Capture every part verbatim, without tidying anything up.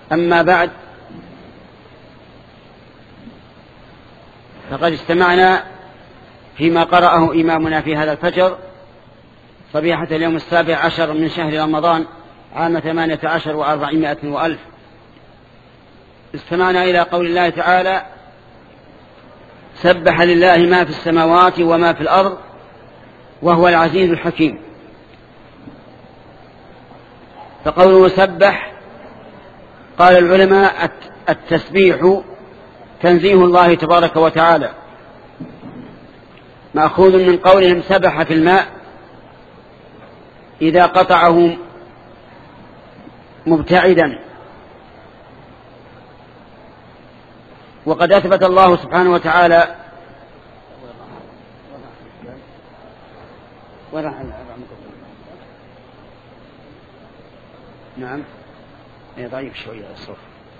أما بعد، فقد استمعنا فيما قرأه إمامنا في هذا الفجر صبيحة اليوم السابع عشر من شهر رمضان عام ثمانية عشر وأربعمائة وألف. استمعنا إلى قول الله تعالى: سبح لله ما في السماوات وما في الأرض وهو العزيز الحكيم. فقوله سبح، قال العلماء: التسبيح تنزيه الله تبارك وتعالى، مأخوذ من قولهم سبح في الماء إذا قطعه مبتعدا. وقد أثبت الله سبحانه وتعالى نعم ضعيف شوية الصوت.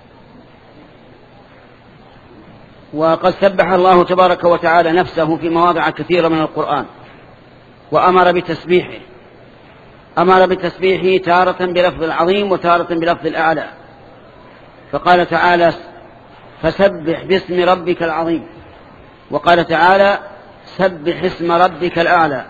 وقد سبح الله تبارك وتعالى نفسه في مواضع كثيرة من القرآن، وأمر بتسبيحه، أمر بتسبيحه تارة بلفظ العظيم وتارة بلفظ الأعلى. فقال تعالى: فسبح باسم ربك العظيم. وقال تعالى: سبح اسم ربك الأعلى.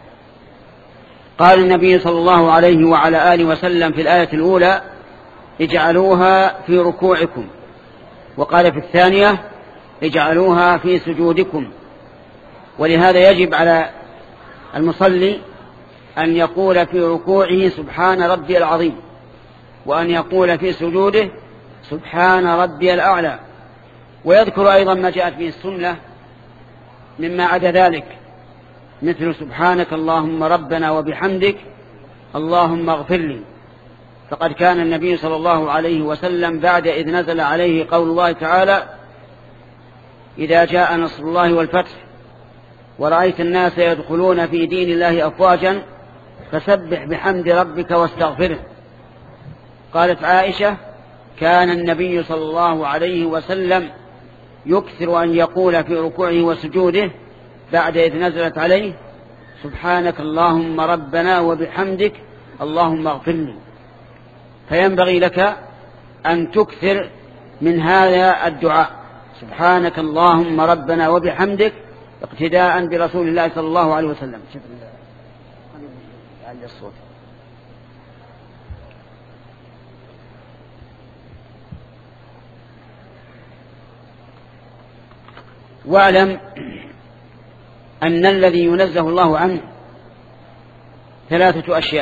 قال النبي صلى الله عليه وعلى آله وسلم في الآية الأولى: اجعلوها في ركوعكم. وقال في الثانية: اجعلوها في سجودكم. ولهذا يجب على المصلي أن يقول في ركوعه سبحان ربي العظيم، وأن يقول في سجوده سبحان ربي الأعلى. ويذكر أيضا ما جاءت به السنة مما عدا ذلك، مثل سبحانك اللهم ربنا وبحمدك اللهم اغفر لي. فقد كان النبي صلى الله عليه وسلم بعد إذ نزل عليه قول الله تعالى: إذا جاء نصر الله والفتح ورأيت الناس يدخلون في دين الله أفواجا فسبح بحمد ربك واستغفره. قالت عائشة: كان النبي صلى الله عليه وسلم يكثر أن يقول في ركوعه وسجوده بعد إذ نزلت عليه: سبحانك اللهم ربنا وبحمدك اللهم اغفر لي. فينبغي لك أن تكثر من هذا الدعاء: سبحانك اللهم ربنا وبحمدك، اقتداء برسول الله صلى الله عليه وسلم. واعلم أن الذي ينزه الله عنه ثلاثة أشياء: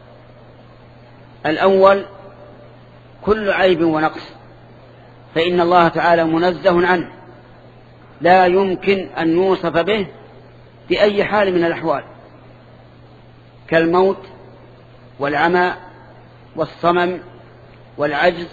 الأول كل عيب ونقص، فإن الله تعالى منزه عنه، لا يمكن أن يوصف به بأي حال من الأحوال، كالموت والعمى والصمم والعجز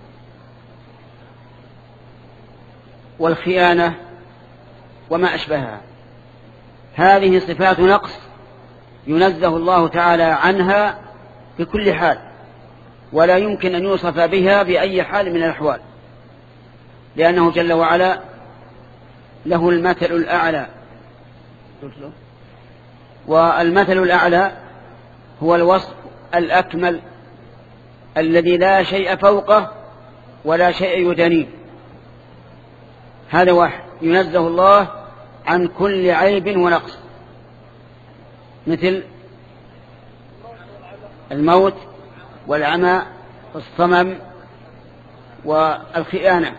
والخيانة وما أشبهها. هذه صفات نقص ينزه الله تعالى عنها بكل حال، ولا يمكن أن يوصف بها بأي حال من الأحوال، لأنه جل وعلا له المثل الأعلى. والمثل الأعلى هو الوصف الأكمل الذي لا شيء فوقه ولا شيء يدانيه. هذا واحد ينزه الله عن كل عيب ونقص، مثل الموت والعمى والصمم والخيانة.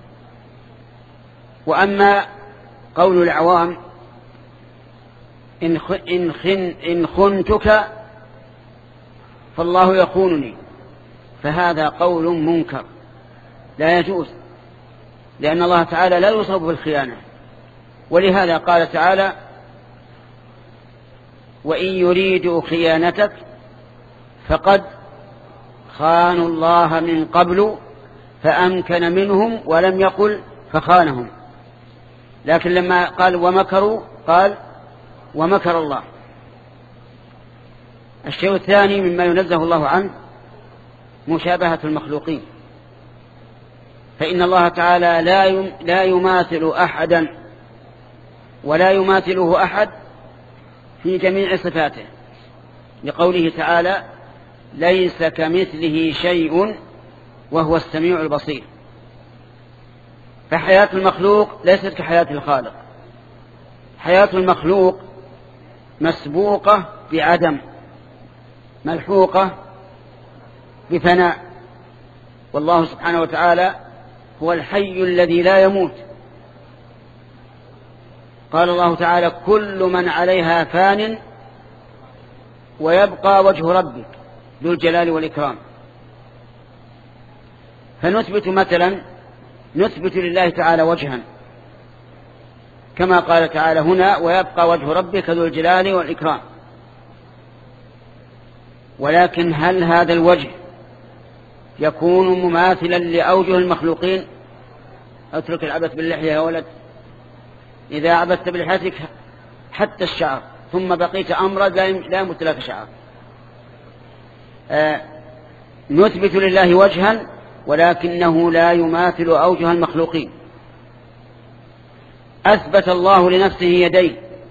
وأما قول العوام: إن, إن, خن إن خنتك فالله يخونني، فهذا قول منكر لا يجوز، لأن الله تعالى لا يوصف بالخيانة. ولهذا قال تعالى: وإن يريدوا خيانتك فقد خانوا الله من قبل فأمكن منهم، ولم يقل فخانهم. لكن لما قال ومكروا قال ومكر الله. الشيء الثاني مما ينزه الله عنه مشابهة المخلوقين، فإن الله تعالى لا لا يماثل أحدا ولا يماثله أحد في جميع صفاته، لقوله تعالى: ليس كمثله شيء وهو السميع البصير. فحياة المخلوق ليست كحياة الخالق. حياة المخلوق مسبوقة بعدم، ملحوقة بفناء، والله سبحانه وتعالى هو الحي الذي لا يموت. قال الله تعالى: كل من عليها فان ويبقى وجه ربك ذو الجلال والإكرام. فنثبت مثلا نثبت لله تعالى وجها كما قال تعالى هنا: ويبقى وجه ربك ذو الجلال والإكرام. ولكن هل هذا الوجه يكون مماثلا لأوجه المخلوقين؟ اترك العبث باللحية يا ولد، إذا عبثت بلحيتك حتى الشعر ثم بقيت أمرا لا يمت لك شعر. آه نثبت لله وجها ولكنه لا يماثل أوجه المخلوقين. أثبت الله لنفسه يدين،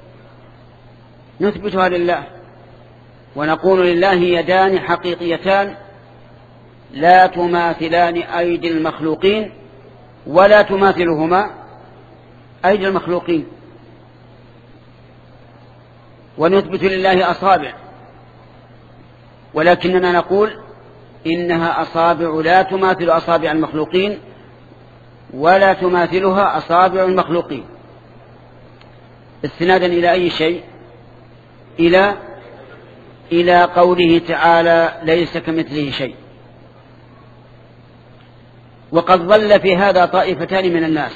نثبتها لله ونقول لله يدان حقيقيتان لا تماثلان أيدي المخلوقين ولا تماثلهما أيدي المخلوقين. ونثبت لله أصابع، ولكننا نقول إنها أصابع لا تماثل أصابع المخلوقين ولا تماثلها أصابع المخلوقين، استنادا إلى أي شيء؟ إلى إلى قوله تعالى: ليس كمثله شيء. وقد ظل في هذا طائفتان من الناس.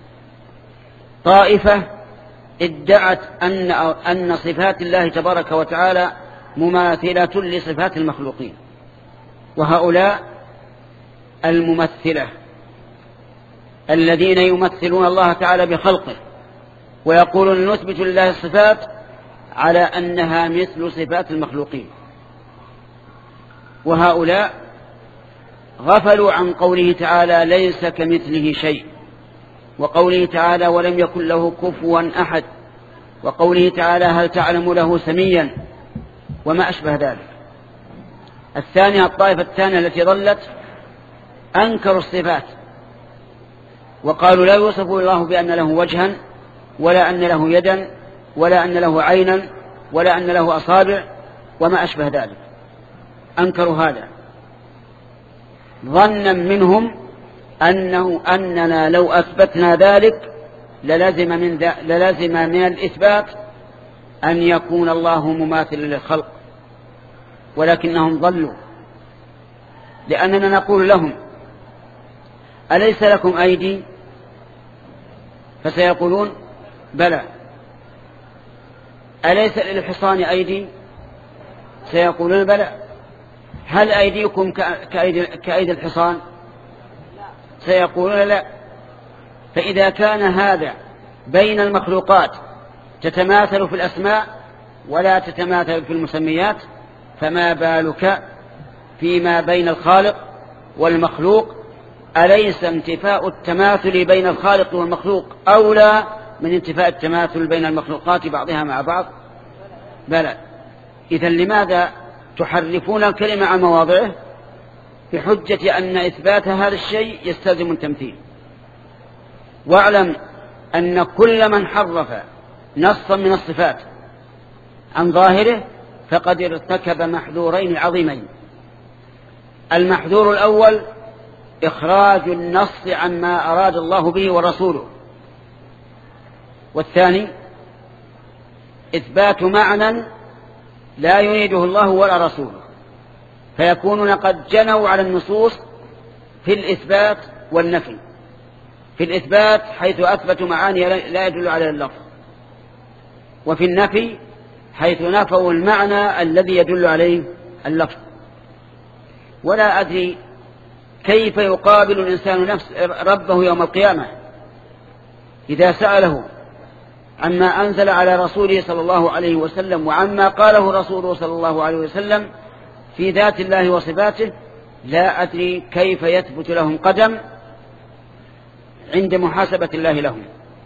طائفة ادعت أن أن صفات الله تبارك وتعالى مماثلة لصفات المخلوقين، وهؤلاء الممثلة الذين يمثلون الله تعالى بخلقه ويقولون نثبت لله الصفات على أنها مثل صفات المخلوقين. وهؤلاء غفلوا عن قوله تعالى: ليس كمثله شيء، وقوله تعالى: ولم يكن له كفوا أحد، وقوله تعالى: هل تعلم له سميا، وما أشبه ذلك. الثانية الطائفة الثانية التي ضلت أنكروا الصفات وقالوا لا يوصف الله بأن له وجها ولا أن له يدا ولا أن له عينا ولا أن له أصابع وما أشبه ذلك. أنكروا هذا ظنا منهم أنه أننا لو أثبتنا ذلك للزم من, للزم من الإثبات أن يكون الله مماثلا للخلق، ولكنهم ضلوا، لأننا نقول لهم: أليس لكم أيدي؟ فسيقولون: بلى. أليس للحصان أيدي؟ سيقولون: بلى. هل أيديكم كأيدي, كأيدي الحصان؟ سيقولون: لا. فإذا كان هذا بين المخلوقات تتماثل في الأسماء ولا تتماثل في المسميات، فما بالك فيما بين الخالق والمخلوق؟ أليس انتفاء التماثل بين الخالق والمخلوق أولى من انتفاء التماثل بين المخلوقات بعضها مع بعض؟ بلى. إذن لماذا تحرفون الكلمة عن مواضعه بحجة أن إثبات هذا الشيء يستلزم التمثيل؟ واعلم أن كل من حرف نصا من الصفات عن ظاهره فقد ارتكب محذورين عظيمين. المحذور الأول إخراج النص عما أراد الله به ورسوله، والثاني إثبات معنى لا يريده الله ولا رسوله، فيكونون قد جنوا على النصوص في الإثبات والنفي. في الإثبات حيث أثبتوا معاني لا يدل على اللفظ، وفي النفي حيث نفوا المعنى الذي يدل عليه اللفظ. ولا أدري كيف يقابل الإنسان نفس ربه يوم القيامة إذا سأله عما أنزل على رسوله صلى الله عليه وسلم وعما قاله رسوله صلى الله عليه وسلم في ذات الله وصفاته. لا أدري كيف يثبت لهم قدم عند محاسبة الله لهم.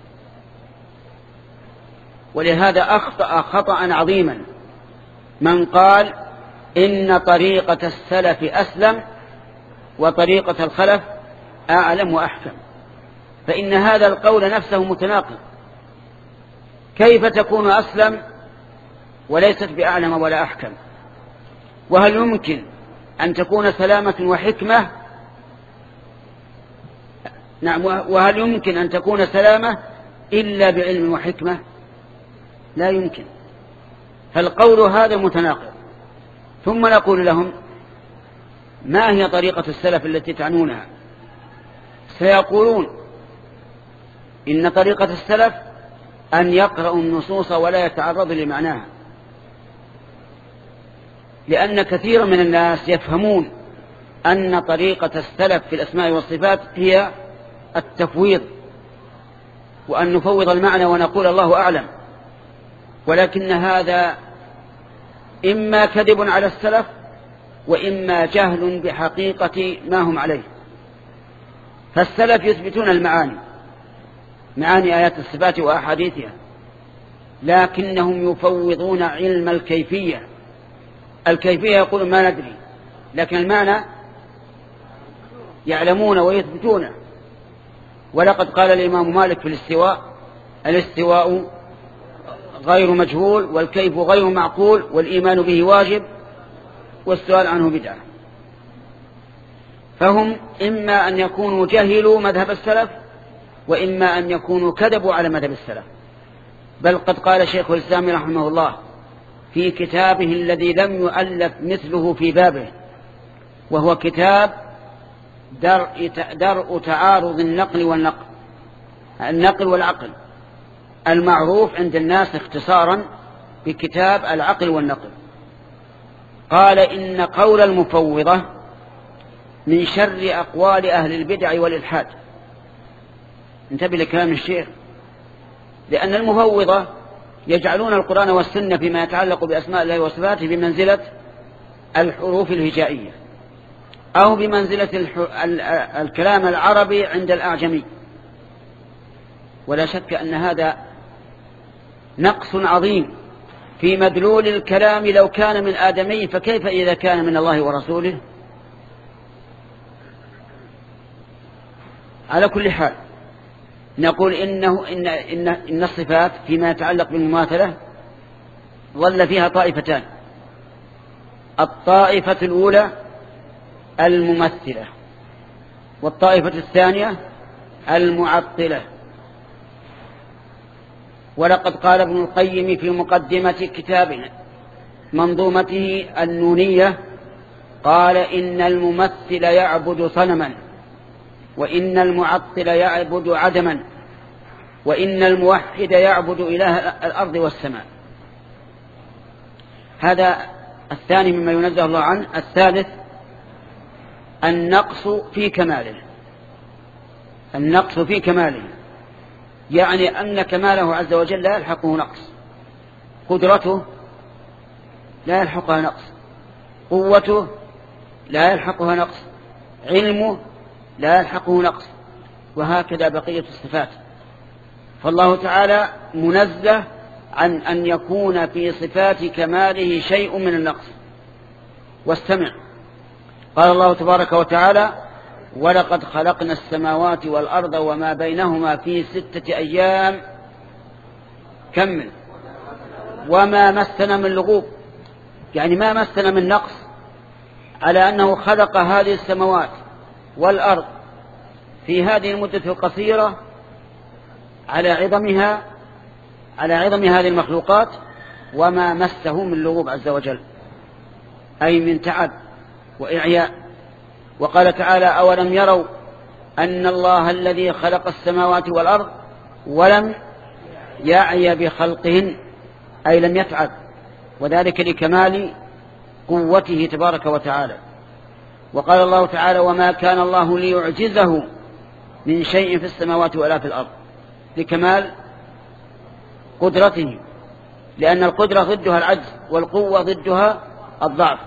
ولهذا أخطأ خطأ عظيما من قال إن طريقة السلف أسلم وطريقة الخلف أعلم وأحكم، فإن هذا القول نفسه متناقض. كيف تكون أسلم وليست بأعلم ولا أحكم؟ وهل يمكن أن تكون سلامة وحكمة؟ نعم، وهل يمكن أن تكون سلامة إلا بعلم وحكمة؟ لا يمكن. فالقول هذا متناقض. ثم نقول لهم: ما هي طريقة السلف التي تعنونها؟ سيقولون: إن طريقة السلف أن يقرأوا النصوص ولا يتعرضوا لمعناها، لأن كثيرا من الناس يفهمون أن طريقة السلف في الأسماء والصفات هي التفويض، وأن نفوض المعنى ونقول الله أعلم، ولكن هذا إما كذب على السلف وإما جهل بحقيقة ما هم عليه. فالسلف يثبتون المعاني، معاني آيات الصفات وأحاديثها، لكنهم يفوضون علم الكيفية. الكيفية يقولون ما ندري، لكن المعنى يعلمون ويثبتونه. ولقد قال الإمام مالك في الاستواء: الاستواء غير مجهول، والكيف غير معقول، والإيمان به واجب، والسؤال عنه بدعة. فهم إما أن يكونوا جهلوا مذهب السلف، وإما أن يكونوا كذبوا على مذهب السلف. بل قد قال شيخ الإسلام رحمه الله في كتابه الذي لم يؤلف مثله في بابه، وهو كتاب درء, درء تعارض النقل والنقل النقل والعقل، المعروف عند الناس اختصارا بكتاب العقل والنقل، قال: إن قول المفوضة من شر أقوال أهل البدع والإلحاد. انتبه لكلام الشيخ، لأن المفوضة يجعلون القرآن والسنة فيما يتعلق بأسماء الله وصفاته بمنزلة الحروف الهجائية، أو بمنزلة الكلام العربي عند الأعجمي. ولا شك أن هذا نقص عظيم في مدلول الكلام لو كان من آدمي، فكيف إذا كان من الله ورسوله؟ على كل حال نقول إنه إن, إن, إن الصفات فيما يتعلق بالمماثلة ظل فيها طائفتان. الطائفة الأولى الممثلة، والطائفة الثانية المعطلة. ولقد قال ابن القيم في مقدمة كتابنا منظومته النونية، قال: إن الممثل يعبد صنما، وإن المعطل يعبد عدما، وإن الموحد يعبد إله الأرض والسماء. هذا الثاني مما ينزه الله عنه. الثالث النقص في كماله، النقص في كماله يعني أن كماله عز وجل لا يلحقه نقص، قدرته لا يلحقها نقص، قوته لا يلحقها نقص، علمه لا يلحقه نقص، وهكذا بقية الصفات. فالله تعالى منزه عن أن يكون في صفات كماله شيء من النقص. واستمع، قال الله تبارك وتعالى: ولقد خلقنا السماوات والأرض وما بينهما في ستة أيام. كمل: وما مسنا من لغوب، يعني ما مسنا من نقص، على أنه خلق هذه السماوات والأرض في هذه المدة القصيرة على عظمها على عظم هذه المخلوقات، وما مسه من لغوب عز وجل، أي من تعب وإعياء. وقال تعالى: أولم يروا أن الله الذي خلق السماوات والأرض ولم يعي بخلقهن، أي لم يتعب، وذلك لكمال قوته تبارك وتعالى. وقال الله تعالى: وما كان الله ليعجزه من شيء في السماوات ولا في الأرض، لكمال قدرته، لأن القدرة ضدها العجز، والقوة ضدها الضعف.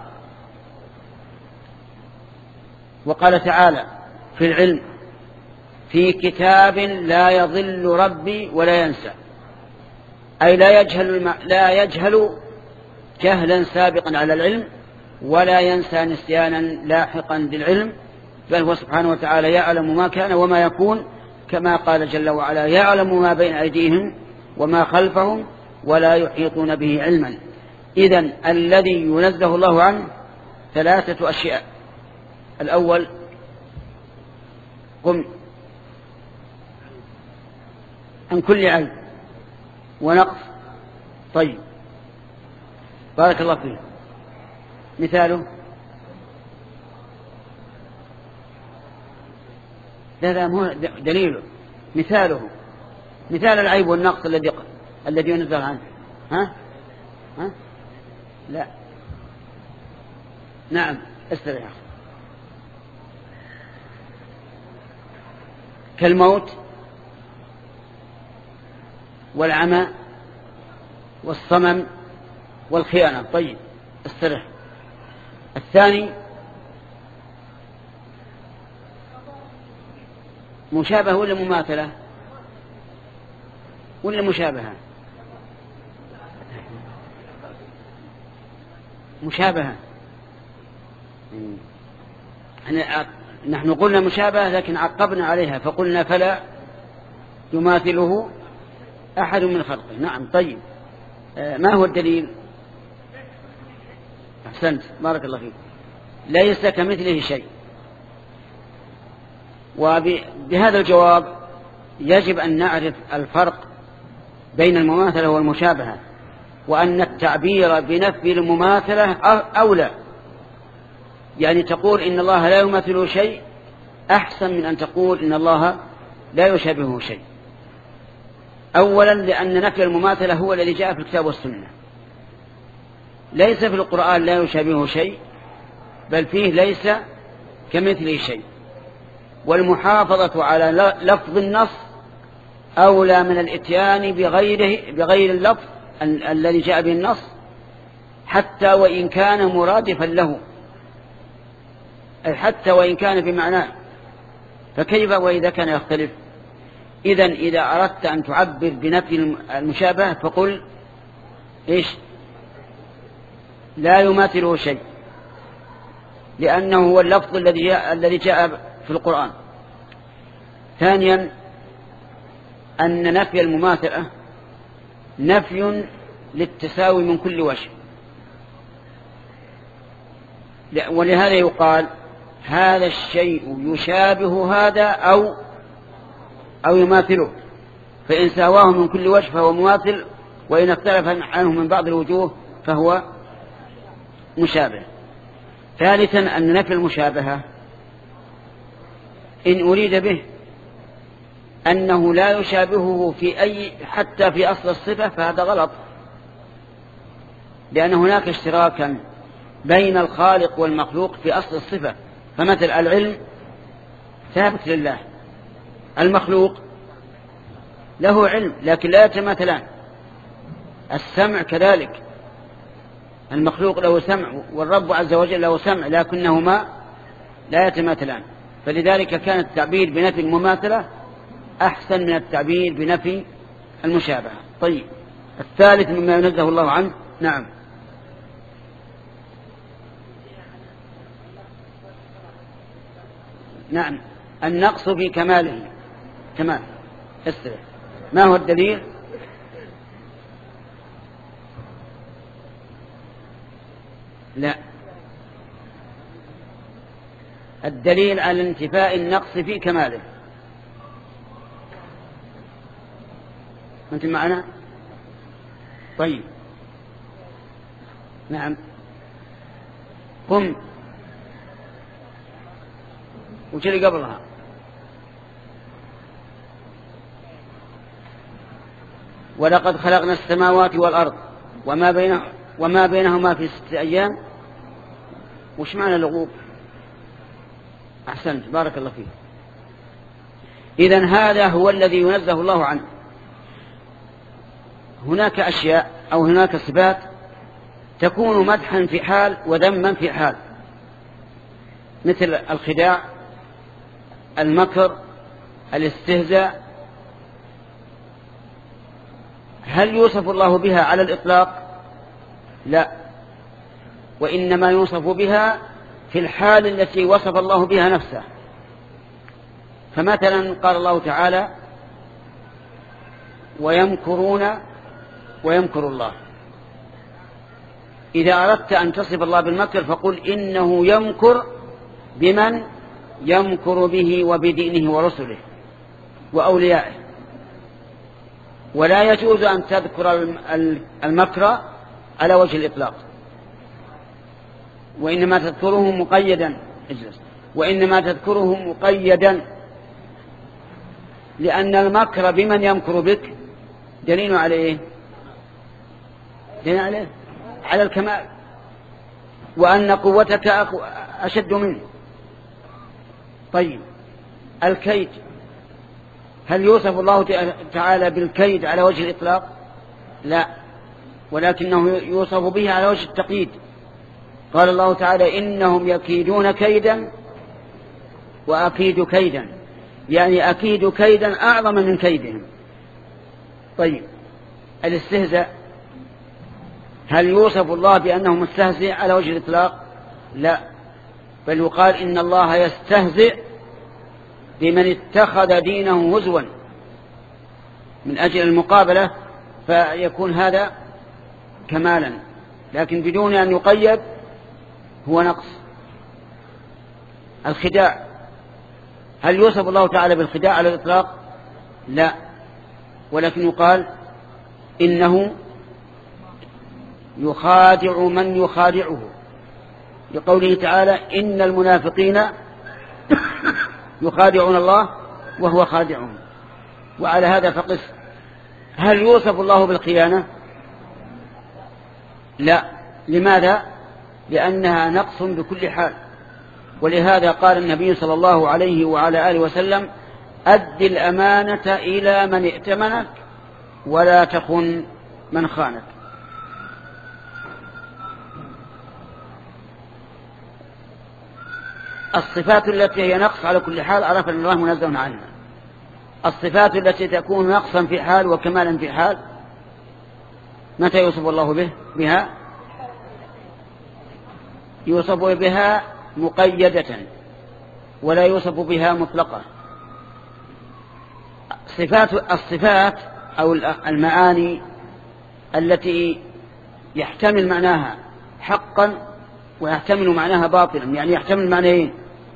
وقال تعالى في العلم: في كتاب لا يضل ربي ولا ينسى، أي لا يجهل, لا يجهل جهلا سابقا على العلم، ولا ينسى نسيانا لاحقا بالعلم، بل هو سبحانه وتعالى يعلم ما كان وما يكون، كما قال جل وعلا يعلم ما بين أيديهم وما خلفهم ولا يحيطون به علما. إذن الذي ينزه الله عنه ثلاثة أشياء: الأول قم عن كل عيب ونقص. طيب، بارك الله فيه. مثاله؟ لا لا مو دليله، مثاله، مثال العيب والنقص الذي الذي ينزل عنه. ها ها لا نعم استريح. كالموت والعمى والصمم والخيانة. طيب استريح. الثاني مشابهة ولا مماثلة ولا مشابهة؟ مشابهة. نحن قلنا مشابهة لكن عقبنا عليها فقلنا فلا يماثله أحد من خلقه. نعم. طيب ما هو الدليل؟ أحسنت بارك الله فيك. ليس كمثله شيء. وبهذا الجواب يجب أن نعرف الفرق بين المماثلة والمشابهة، وأن التعبير بنفي المماثلة أولى. يعني تقول إن الله لا يماثله شيء أحسن من أن تقول إن الله لا يشابهه شيء. أولا لأن نفي المماثلة هو الذي جاء في الكتاب والسنة، ليس في القرآن لا يشابهه شيء، بل فيه ليس كمثله شيء. والمحافظة على لفظ النص أولى من الإتيان بغيره بغير اللفظ الذي جاء به النص، حتى وإن كان مرادفا له، أي حتى وإن كان بمعناه، فكيف وإذا كان يختلف؟ إذن إذا أردت أن تعبر بنفي المشابهة فقل إيش؟ لا يماثله شيء، لأنه هو اللفظ الذي جاء الذي جاء في القرآن. ثانيا أن نفي المماثلة نفي للتساوي من كل وجه، ولهذا يقال هذا الشيء يشابه هذا أو أو يماثله، فإن ساواه من كل وجه فهو مماثل، وإن اختلف عنه من بعض الوجوه فهو مشابه. ثالثا أن نفي المشابهة إن أريد به أنه لا يشابهه في أي حتى في أصل الصفة فهذا غلط، لأن هناك اشتراكا بين الخالق والمخلوق في أصل الصفة. فمثل العلم ثابت لله، المخلوق له علم لكن لا يتماثلان. السمع كذلك، المخلوق له سمع والرب عز وجل له سمع لكنهما لا يتماثلان. فلذلك كان التعبير بنفي المماثلة أحسن من التعبير بنفي المشابهة. طيب الثالث مما ينزه الله عنه. نعم نعم النقص في كماله. كمال استرح. ما هو الدليل؟ لا، الدليل على انتفاء النقص في كماله. أنت معنا؟ طيب نعم. قم وش اللي قبلها؟ ولقد خلقنا السماوات والأرض وما بينه وما بينهما في ستة أيام. وش معنى اللغوب؟ أحسنت بارك الله فيك. إذن هذا هو الذي ينزه الله عنه. هناك أشياء أو هناك صفات تكون مدحا في حال وذما في حال، مثل الخداع، المكر، الاستهزاء. هل يوصف الله بها على الإطلاق؟ لا، وإنما يوصف بها في الحال التي وصف الله بها نفسه. فمثلا قال الله تعالى ويمكرون ويمكر الله. إذا أردت أن تصف الله بالمكر فقل إنه يمكر بمن يمكر به وبدينه ورسله وأوليائه. ولا يجوز أن تذكر المكر على وجه الإطلاق، وإنما تذكره مقيدا اجلس وإنما تذكره مقيدا لأن المكر بمن يمكر بك دليل عليه دليل عليه على الكمال، وأن قوتك أشد منه. طيب الكيد، هل يوصف الله تعالى بالكيد على وجه الإطلاق؟ لا، ولكنه يوصف به على وجه التقييد. قال الله تعالى إنهم يكيدون كيدا وأكيد كيدا، يعني أكيد كيدا أعظم من كيدهم. طيب الاستهزاء، هل يوصف الله بأنه مستهزئ على وجه الإطلاق؟ لا، بل يقال إن الله يستهزئ بمن اتخذ دينه هزوا من أجل المقابلة، فيكون هذا كمالا، لكن بدون أن يقيد هو نقص. الخداع، هل يوصف الله تعالى بالخداع على الإطلاق؟ لا، ولكن يقال إنه يخادع من يخادعه، لقوله تعالى إن المنافقين يخادعون الله وهو خادعهم. وعلى هذا فقس، هل يوصف الله بالخيانة؟ لا، لماذا؟ لأنها نقص بكل حال. ولهذا قال النبي صلى الله عليه وعلى آله وسلم أد الأمانة إلى من ائتمنك ولا تخن من خانك. الصفات التي هي نقص على كل حال عرف أن الله منزه عنها. الصفات التي تكون نقصا في حال وكمالا في حال متى يوصف الله به بها؟ يوصف بها مقيدة ولا يوصف بها مطلقة. صفات الصفات أو المعاني التي يحتمل معناها حقا ويحتمل معناها باطلا، يعني يحتمل معنيين،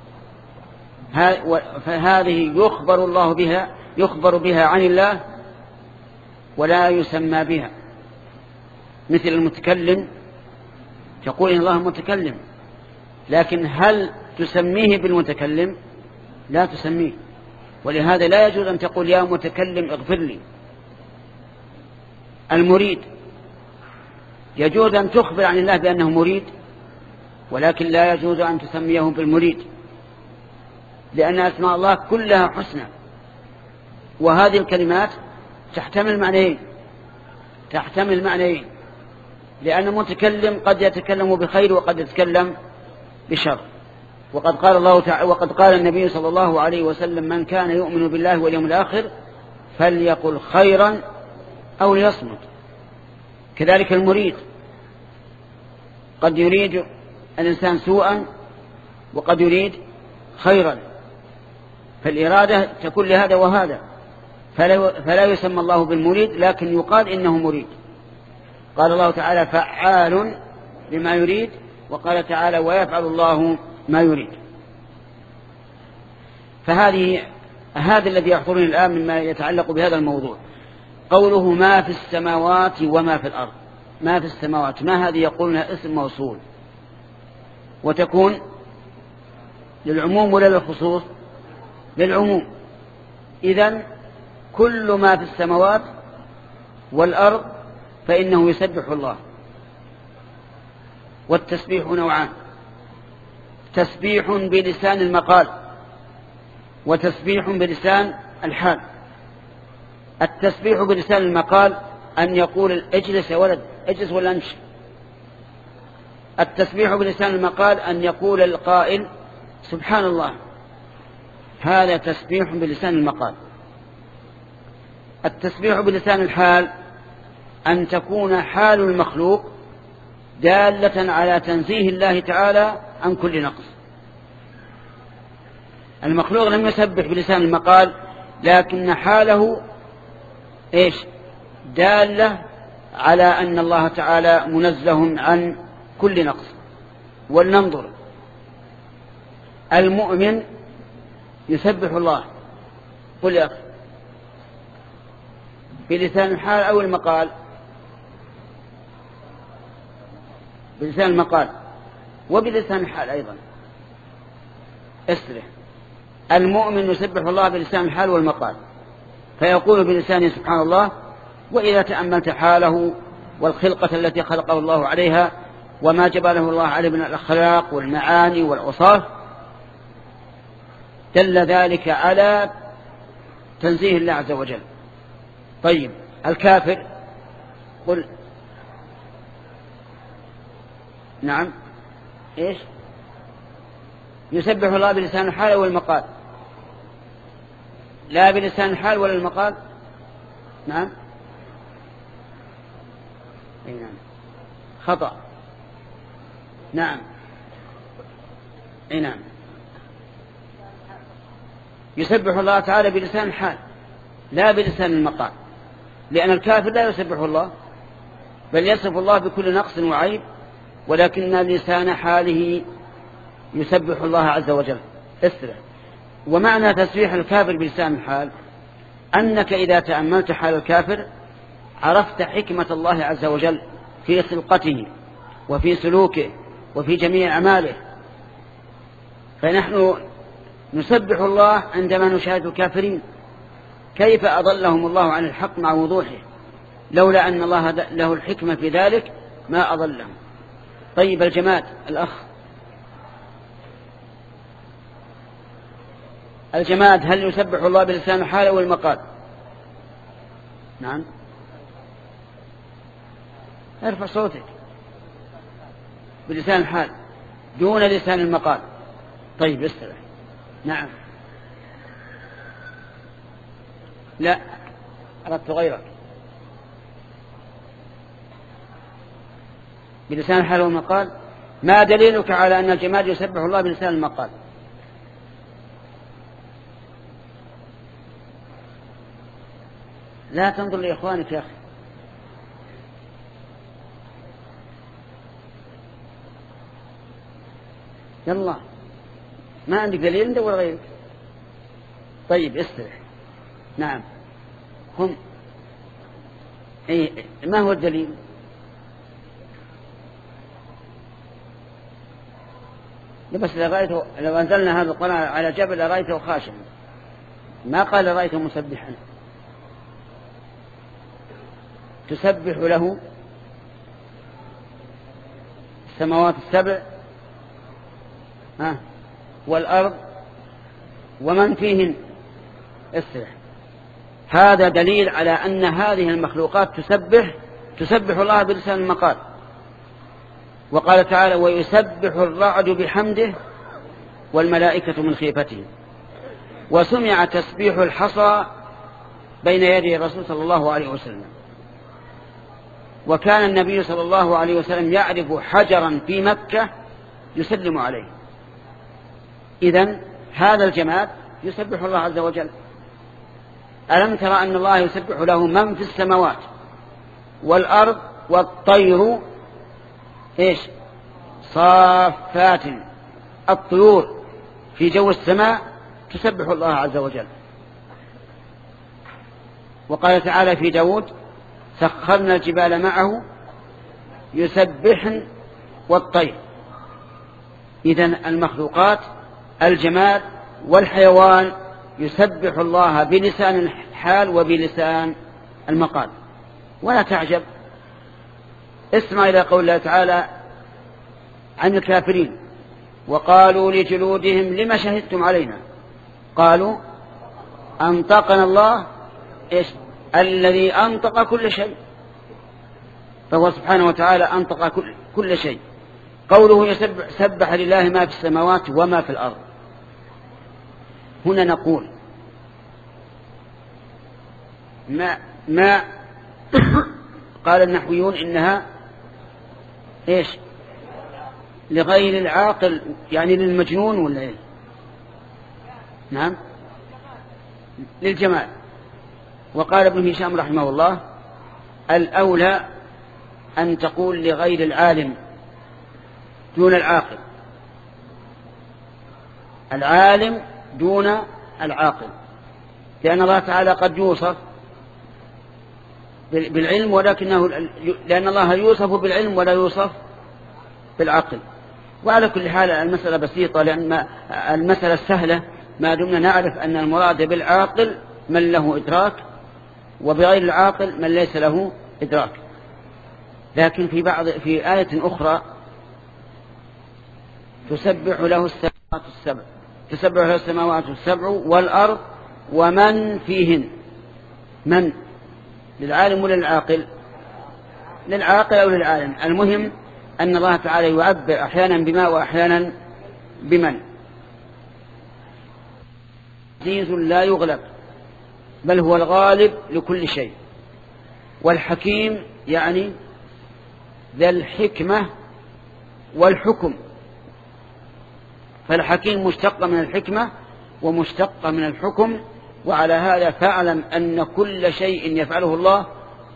فهذه يخبر الله بها يخبر بها عن الله ولا يسمى بها. مثل المتكلم، تقول إن الله متكلم، لكن هل تسميه بالمتكلم؟ لا تسميه. ولهذا لا يجوز أن تقول يا متكلم اغفر لي. المريد، يجوز أن تخبر عن الله بأنه مريد، ولكن لا يجوز أن تسميه بالمريد، لأن أسماء الله كلها حسنى، وهذه الكلمات تحتمل معنيين تحتمل معنيين لأن المتكلم قد يتكلم بخير وقد يتكلم بشر. وقد قال الله تعالى وقد قال النبي صلى الله عليه وسلم من كان يؤمن بالله واليوم الآخر فليقل خيرا أو ليصمت. كذلك المريد، قد يريد الإنسان سوءا وقد يريد خيرا، فالإرادة تكون لهذا وهذا، فلا, فلا يسمى الله بالمريد، لكن يقال إنه مريد. قال الله تعالى فعال لما يريد، وقال تعالى ويفعل الله ما يريد. فهذه هذا الذي يحضرني الآن مما يتعلق بهذا الموضوع، قوله ما في السماوات وما في الأرض. ما في السماوات، ما هذه يقولنا اسم موصول، وتكون للعموم ولا للخصوص؟ للعموم. إذن كل ما في السماوات والأرض فإنه يسبح الله. والتسبيح نوعان، تسبيح بلسان المقال وتسبيح بلسان الحال. التسبيح بلسان المقال أن يقول اجلس يا ولد، اجلس ولا امشي. التسبيح بلسان المقال أن يقول القائل سبحان الله، هذا تسبيح بلسان المقال. التسبيح بلسان الحال أن تكون حال المخلوق دالة على تنزيه الله تعالى عن كل نقص. المخلوق لم يسبح بلسان المقال، لكن حاله إيش دالة على أن الله تعالى منزه عن كل نقص. ولننظر، المؤمن يسبح الله، قل يا أخي، بلسان الحال أو المقال؟ بلسان المقال وبلسان الحال أيضا. اسرح، المؤمن يسبح الله بلسان الحال والمقال، فيقول بلسانه سبحان الله. وإذا تأملت حاله والخلقة التي خلقه الله عليها وما جبله الله عليه من الأخلاق والمعاني والأوصاف، دل ذلك على تنزيه الله عز وجل. طيب الكافر، قل نعم، إيش يسبح الله بلسان الحال والمقال؟ لا بلسان الحال ولا المقال. نعم، أي نعم، خطأ. نعم، أي نعم، يسبح الله تعالى بلسان الحال لا بلسان المقال، لأن الكافر لا يسبح الله بل يصف الله بكل نقص وعيب، ولكن لسان حاله يسبح الله عز وجل. اسرع. ومعنى تسبيح الكافر بلسان الحال أنك إذا تأملت حال الكافر عرفت حكمة الله عز وجل في خلقته وفي سلوكه وفي جميع أعماله. فنحن نسبح الله عندما نشاهد الكافرين كيف أضلهم الله عن الحق مع وضوحه، لولا أن الله له الحكمة في ذلك ما أضلهم. طيب الجماد، الأخ، الجماد هل يسبح الله بلسان الحال أو المقال؟ نعم، ارفع صوتك. بلسان الحال دون لسان المقال. طيب استرح. نعم، لا أردت غيرك. بلسان الحال والمقال. ما دليلك على أن الجماد يسبح الله بلسان المقال؟ لا تنظر لإخوانك يا أخي. يلا، ما عندك دليل ندور غيرك. طيب استرح. نعم، هم إيه، ما هو الدليل؟ بس لرأيته، لو أنزلنا هذا القرآن على جبل لرأيته خاشعا، ما قال رأيته مسبحا. تسبح له السماوات السبع ها والأرض ومن فيهن. اسرح. هذا دليل على أن هذه المخلوقات تسبح تسبح الله بلسان المقال. وقال تعالى: ويسبح الرعد بحمده والملائكة من خيفته. وسمع تسبيح الحصى بين يدي الرسول صلى الله عليه وسلم، وكان النبي صلى الله عليه وسلم يعرف حجرا في مكة يسلم عليه. إذن هذا الجماد يسبح الله عز وجل. ألم ترى أن الله يسبح له من في السماوات والأرض والطير إيش صافات. الطيور في جو السماء تسبح الله عز وجل. وقال تعالى في داود: سخرنا الجبال معه يسبحن والطير. إذن المخلوقات الجماد والحيوان يسبح الله بلسان الحال وبلسان المقال. ولا تعجب، اسمع إلى قول الله تعالى عن الكافرين: وقالوا لجلودهم لما شهدتم علينا؟ قالوا أنطقنا الله إيش الذي أنطق كل شيء. فهو سبحانه وتعالى أنطق كل, كل شيء. قوله يسبح سبح لله ما في السماوات وما في الأرض. هنا نقول ما ما قال النحويون إنها إيش لغير العاقل، يعني للمجنون ولا إيه؟ نعم للجمال. وقال ابن هشام رحمه الله الأولى أن تقول لغير العالم دون العاقل، العالم دون العاقل، لأن الله تعالى قد يوصف بالعلم ولكنه لأن الله يوصف بالعلم ولا يوصف بالعقل. وعلى كل حال المسألة بسيطة، لأن المسألة سهلة ما دمنا نعرف أن المراد بالعاقل من له إدراك وبغير العاقل من ليس له إدراك. لكن في بعض في آية أخرى تسبح له السماوات السبع تسبح له السماوات السبع والأرض ومن فيهن. من للعالم ولا للعاقل؟ للعاقل أو للعالم، المهم أن الله تعالى يعبر أحيانا بما وأحيانا بمن. عزيز لا يغلب بل هو الغالب لكل شيء. والحكيم يعني ذا الحكمة والحكم، فالحكيم مشتق من الحكمة ومشتق من الحكم. وعلى هذا فاعلم أن كل شيء يفعله الله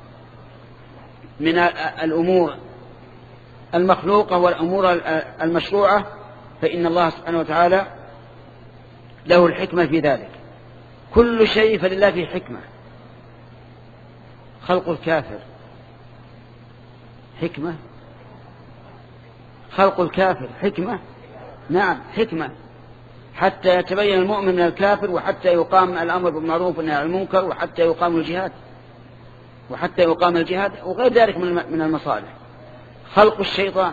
من الأمور المخلوقة والأمور المشروعة فإن الله سبحانه وتعالى له الحكمة في ذلك. كل شيء فلله فيه حكمة. خلق الكافر حكمة، خلق الكافر حكمة، نعم حكمة، حتى يتبين المؤمن من الكافر، وحتى يقام الأمر بالمعروف والنهي عن المنكر، وحتى يقام الجهاد وحتى يقام الجهاد وغير ذلك من المصالح. خلق الشيطان،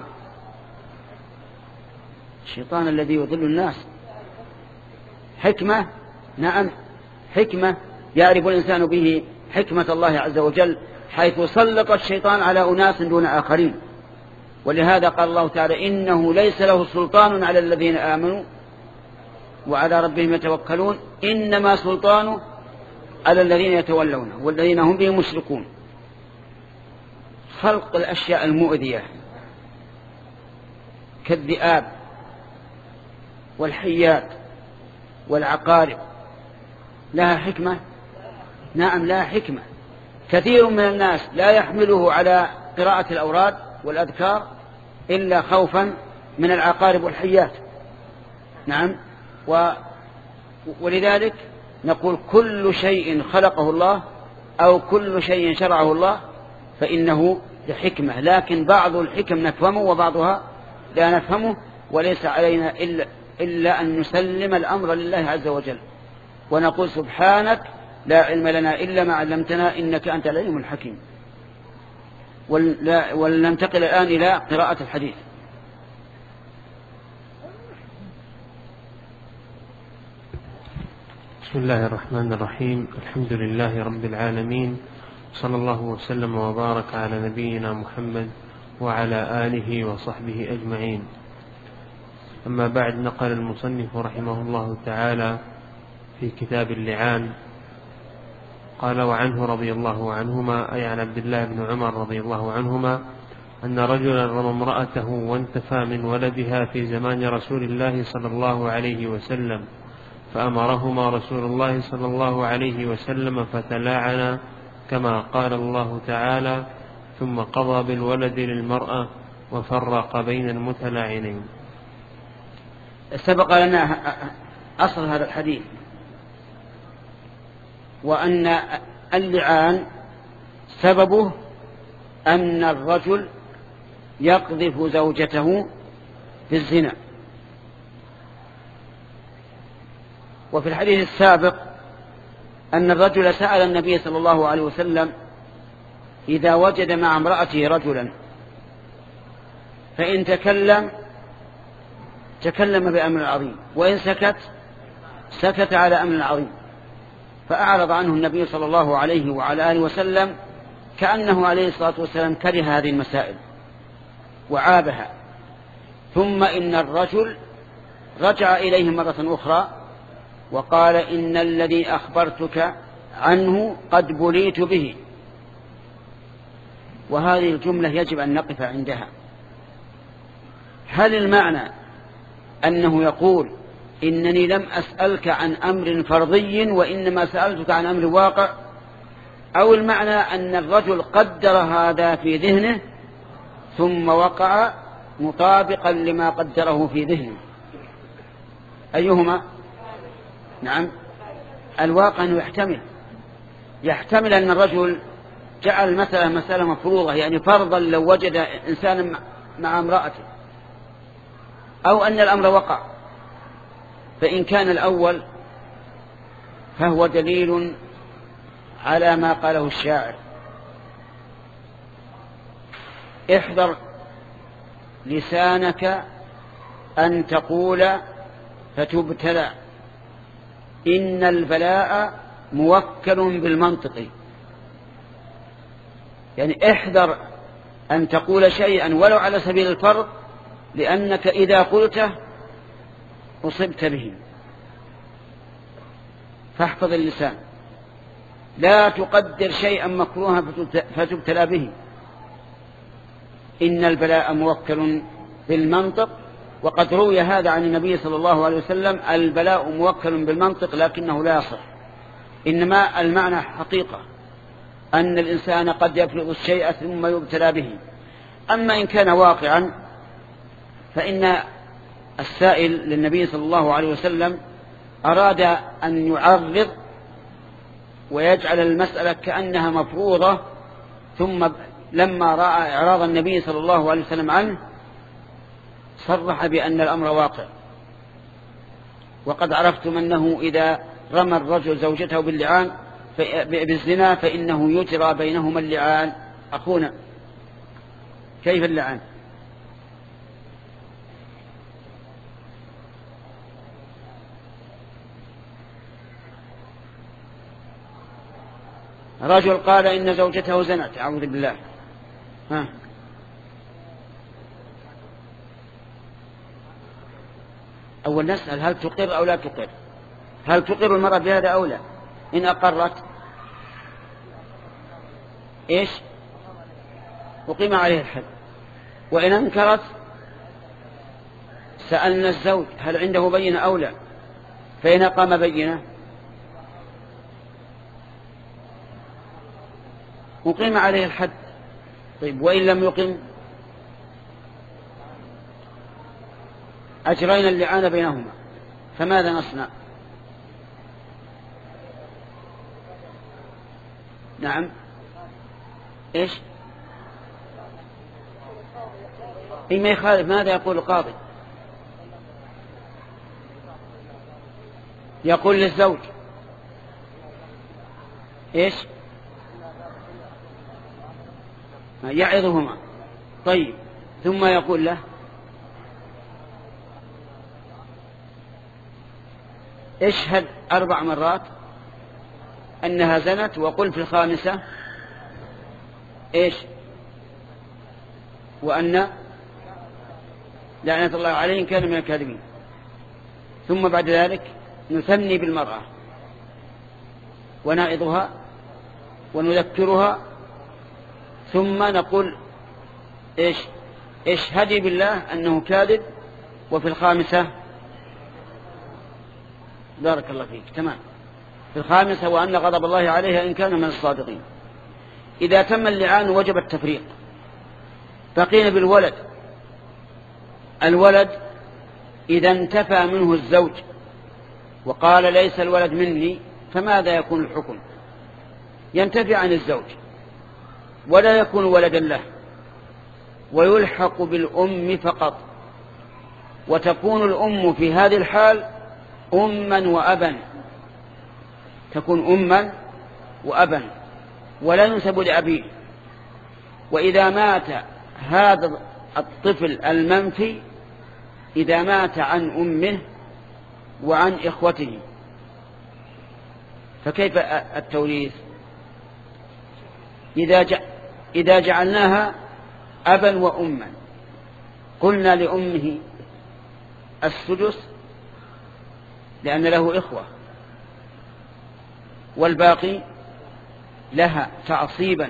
الشيطان الذي يضل الناس حكمة، نعم حكمة، يعرف الإنسان به حكمة الله عز وجل حيث سلط الشيطان على أناس دون آخرين. ولهذا قال الله تعالى إنه ليس له سلطان على الذين آمنوا وعلى ربهم يتوكلون إنما سلطانه على الذين يتولونه والذين هم به مشركون. خلق الأشياء المؤذية كالذئاب والحيات والعقارب لها حكمة، نعم لها حكمة. كثير من الناس لا يحمله على قراءة الأوراد والأذكار إلا خوفا من العقارب والحيات، نعم. و... ولذلك نقول كل شيء خلقه الله أو كل شيء شرعه الله فإنه لحكمة، لكن بعض الحكم نفهمه وبعضها لا نفهمه، وليس علينا إلا, إلا أن نسلم الأمر لله عز وجل ونقول سبحانك لا علم لنا إلا ما علمتنا إنك أنت العليم الحكيم. ولننتقل الآن إلى قراءة الحديث. بسم الله الرحمن الرحيم. الحمد لله رب العالمين، صلى الله وسلم وبارك على نبينا محمد وعلى آله وصحبه أجمعين. أما بعد، نقل المصنف رحمه الله تعالى في كتاب اللعان قال: وعنه رضي الله عنهما، أي عن عبد الله بن عمر رضي الله عنهما، أن رجلا رمى امرأته وانتفى من ولدها في زمان رسول الله صلى الله عليه وسلم، فأمرهما رسول الله صلى الله عليه وسلم فتلاعنا كما قال الله تعالى: ثم قضى بالولد للمرأة وفرق بين المتلاعنين. سبق لنا أصل هذا الحديث، وأن اللعان سببه أن الرجل يقذف زوجته في الزنا. وفي الحديث السابق أن الرجل سأل النبي صلى الله عليه وسلم إذا وجد مع امرأته رجلا فإن تكلم تكلم بأمر عظيم وإن سكت سكت على أمر عظيم، فأعرض عنه النبي صلى الله عليه وعلى آله وسلم كأنه عليه الصلاة والسلام كره هذه المسائل وعابها. ثم إن الرجل رجع إليه مرة أخرى وقال: إن الذي أخبرتك عنه قد بليت به. وهذه الجملة يجب أن نقف عندها. هل المعنى أنه يقول إنني لم أسألك عن أمر فرضي وإنما سألتك عن أمر واقع، أو المعنى أن الرجل قدر هذا في ذهنه ثم وقع مطابقا لما قدره في ذهنه. أيهما؟ نعم، الواقع أنه يحتمل يحتمل أن الرجل جعل المسألة مسألة مفروضة، يعني فرضا لو وجد إنسانا مع امرأته، أو أن الأمر وقع. فإن كان الأول فهو دليل على ما قاله الشاعر: احذر لسانك أن تقول فتبتلى، إن البلاء موكل بالمنطق. يعني احذر أن تقول شيئا ولو على سبيل الفرض، لأنك إذا قلته أصبت به. فاحفظ اللسان، لا تقدر شيئا مكروها فتبتلى به. إن البلاء موكل بالمنطق، وقد روي هذا عن النبي صلى الله عليه وسلم: البلاء موكل بالمنطق لكنه لا يصح. إنما المعنى حقيقة أن الإنسان قد يفرض الشيء ثم يبتلى به. أما إن كان واقعا فإن السائل للنبي صلى الله عليه وسلم أراد أن يعرض ويجعل المسألة كأنها مفروضة، ثم لما رأى إعراض النبي صلى الله عليه وسلم عنه صرح بأن الأمر واقع. وقد عرفتم أنه إذا رمى الرجل زوجته باللعان بالزنا فإنه يجرى بينهما اللعان. أخونا، كيف اللعان؟ رجل قال إن زوجته زنت، أعوذ بالله، ها أول نسأل: هل تقر أو لا تقر؟ هل تقر المرأة بهذا أو لا؟ إن أقرت إيش؟ أقيم عليه الحد. وإن أنكرت سألنا الزوج هل عنده بينة أو لا، فإن أقام بينة أقيم عليه الحد. طيب وإن لم يقم أجرينا اللعان بينهما، فماذا نصنع؟ نعم، إيش؟ إما يخالف ماذا يقول القاضي؟ يقول للزوج إيش؟ يعظهما. طيب ثم يقول له اشهد أربع مرات أنها زنت، وقل في الخامسة إيش؟ وأن لعنة الله عليه كان من الكاذبين. ثم بعد ذلك نثني بالمرأة ونعظها ونذكرها، ثم نقول إيش؟ اشهدي بالله أنه كاذب، وفي الخامسة بارك الله فيك تمام، في الخامسة وأن غضب الله عليها إن كان من الصادقين. إذا تم اللعان وجب التفريق. بقينا بالولد. الولد إذا انتفى منه الزوج وقال ليس الولد مني، فماذا يكون الحكم؟ ينتفي عن الزوج ولا يكون ولدا له، ويلحق بالأم فقط، وتكون الأم في هذه الحال أما وأبا، تكون أما وأبا ولا ينسب لأبيه. وإذا مات هذا الطفل المنفي، إذا مات عن أمه وعن إخوته، فكيف التوريث؟ إذا إذا جعلناها أبا وأما قلنا لأمه السدس لأن له إخوة، والباقي لها تعصيبا،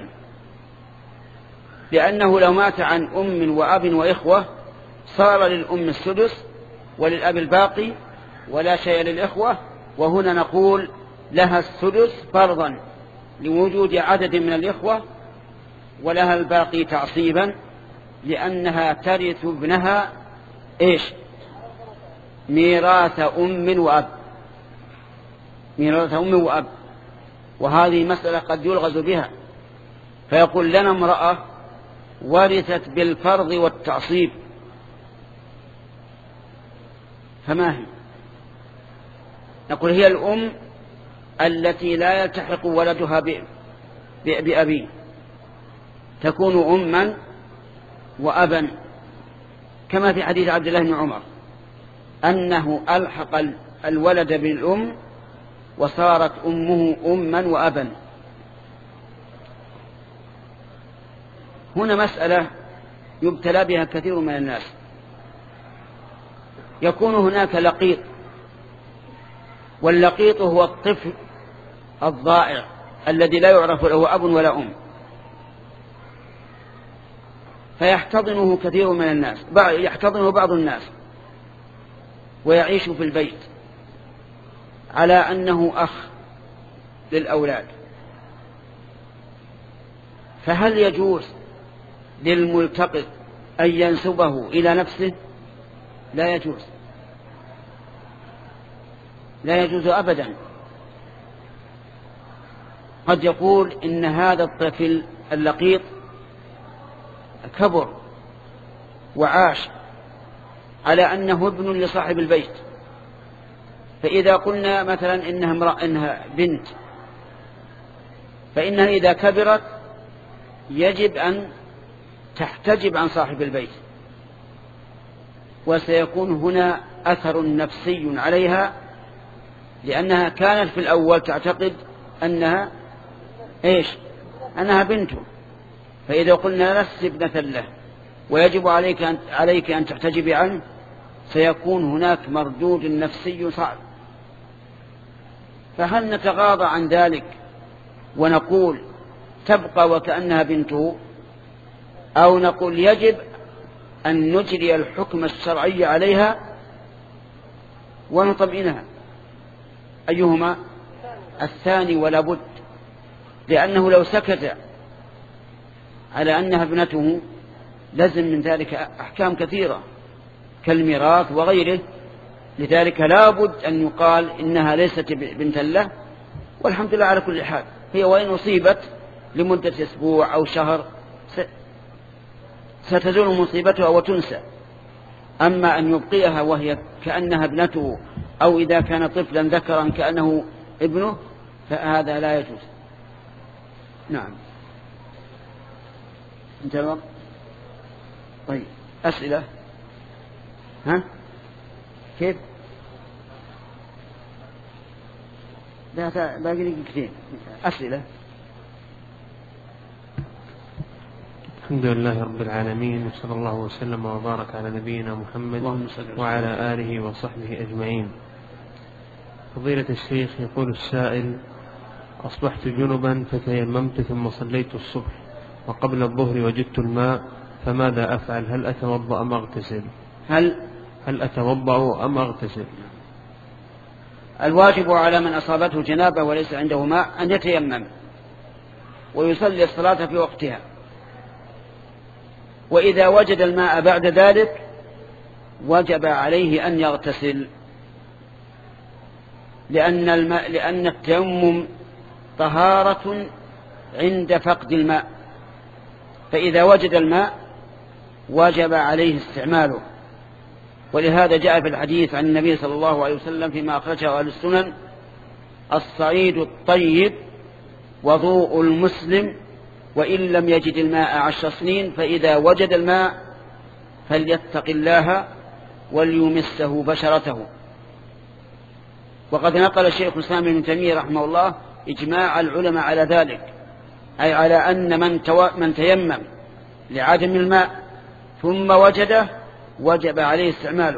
لأنه لو مات عن أم وأب وإخوة صار للأم السدس وللأب الباقي، ولا شيء للإخوة، وهنا نقول لها السدس فرضا لوجود عدد من الإخوة، ولها الباقي تعصيبا لأنها ترث ابنها إيش؟ ميراث أم وأب، ميراث أم وأب. وهذه مسألة قد يلغز بها، فيقول لنا امرأة ورثت بالفرض والتعصيب، فما هي؟ نقول هي الأم التي لا يلتحق ولدها بأبيه، تكون أما وأبا، كما في حديث عبد الله بن عمر أنه ألحق الولد بالأم وصارت أمه أما وأبا. هنا مسألة يبتلى بها كثير من الناس، يكون هناك لقيط، واللقيط هو الطفل الضائع الذي لا يعرف له أب ولا أم، فيحتضنه كثير من الناس، يحتضنه بعض الناس ويعيش في البيت على أنه أخ للأولاد. فهل يجوز للملتقط أن ينسبه إلى نفسه؟ لا يجوز، لا يجوز أبدا. قد يقول إن هذا الطفل اللقيط كبر وعاش على أنه ابن لصاحب البيت، فإذا قلنا مثلا إنها امرأة إنها بنت، فإنها إذا كبرت يجب أن تحتجب عن صاحب البيت، وسيكون هنا أثر نفسي عليها، لأنها كانت في الأول تعتقد أنها إيش؟ أنها بنته. فإذا قلنا لست ابنة له ويجب عليك أن, عليك أن تحتجبي عنه، سيكون هناك مردود نفسي صعب. فهل نتغاضى عن ذلك ونقول تبقى وكأنها بنته، أو نقول يجب أن نجري الحكم الشرعي عليها ونطمئنها؟ أيهما؟ الثاني ولا بد، لأنه لو سكت على أنها ابنته لازم من ذلك أحكام كثيرة كالميراث وغيره، لذلك لا بد أن يقال إنها ليست بنتا له، والحمد لله على كل حال. هي وإن أصيبت لمدة أسبوع أو شهر ستزول مصيبتها وتنسى. أما أن يبقيها وهي كأنها ابنته، أو إذا كان طفلا ذكرا كأنه ابنه، فهذا لا يجوز. نعم. انتهى الوقت. طيب أسئلة؟ ها كيف؟ باقي لي كثير. أسئلة؟ الحمد لله رب العالمين، وصلى الله وسلم وبارك على نبينا محمد وعلى آله وصحبه أجمعين. فضيلة الشيخ، يقول السائل: أصبحت جنبا فتيممت ثم صليت الصبح وقبل الظهر وجدت الماء، فماذا أفعل؟ هل أتوضأ أم أغتسل؟ هل هل أتوضأ أم أغتسل؟ الواجب على من أصابته جنابة وليس عنده ماء أن يتيمم ويصلي الصلاة في وقتها، وإذا وجد الماء بعد ذلك وجب عليه أن يغتسل، لأن الماء لأن التيمم طهارة عند فقد الماء، فإذا وجد الماء وجب عليه استعماله. ولهذا جاء في الحديث عن النبي صلى الله عليه وسلم فيما أخرجه أهل السنن: الصعيد الطيب وضوء المسلم، وإن لم يجد الماء عشر سنين، فإذا وجد الماء فليتق الله وليمسه بشرته. وقد نقل الشيخ الإسلام ابن تيمية رحمه الله إجماع العلماء على ذلك، أي على أن من, تو... من تيمم لعدم الماء ثم وجده وجب عليه استعماله.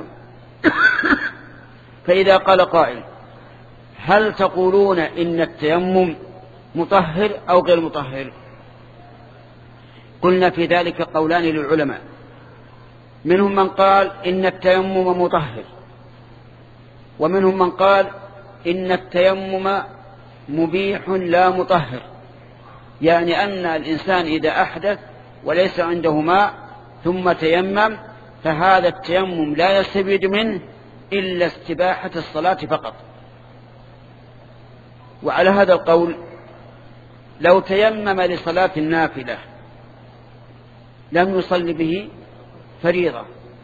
فإذا قال قائل: هل تقولون إن التيمم مطهر أو غير مطهر؟ قلنا في ذلك قولان للعلماء، منهم من قال إن التيمم مطهر ومنهم من قال إن التيمم مبيح لا مطهر، يعني أن الإنسان إذا أحدث وليس عنده ماء ثم تيمم فهذا التيمم لا يستفيد منه إلا استباحة الصلاة فقط. وعلى هذا القول لو تيمم لصلاة النافلة لم يصل به فريضة،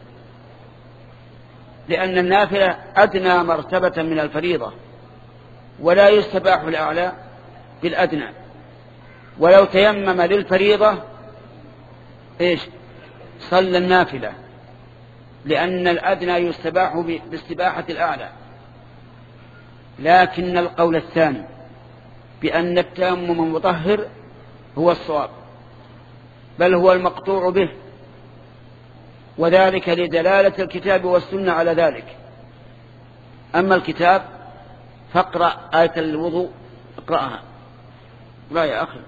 لأن النافلة أدنى مرتبة من الفريضة ولا يستباح الأعلى بالأدنى. ولو تيمم للفريضة إيش صلى النافلة، لأن الأدنى يستباح باستباحة الأعلى. لكن القول الثاني بأن التيمم مطهر هو الصواب، بل هو المقطوع به، وذلك لدلالة الكتاب والسنة على ذلك. أما الكتاب فاقرأ آية الوضوء، اقرأها. لا يا أخي،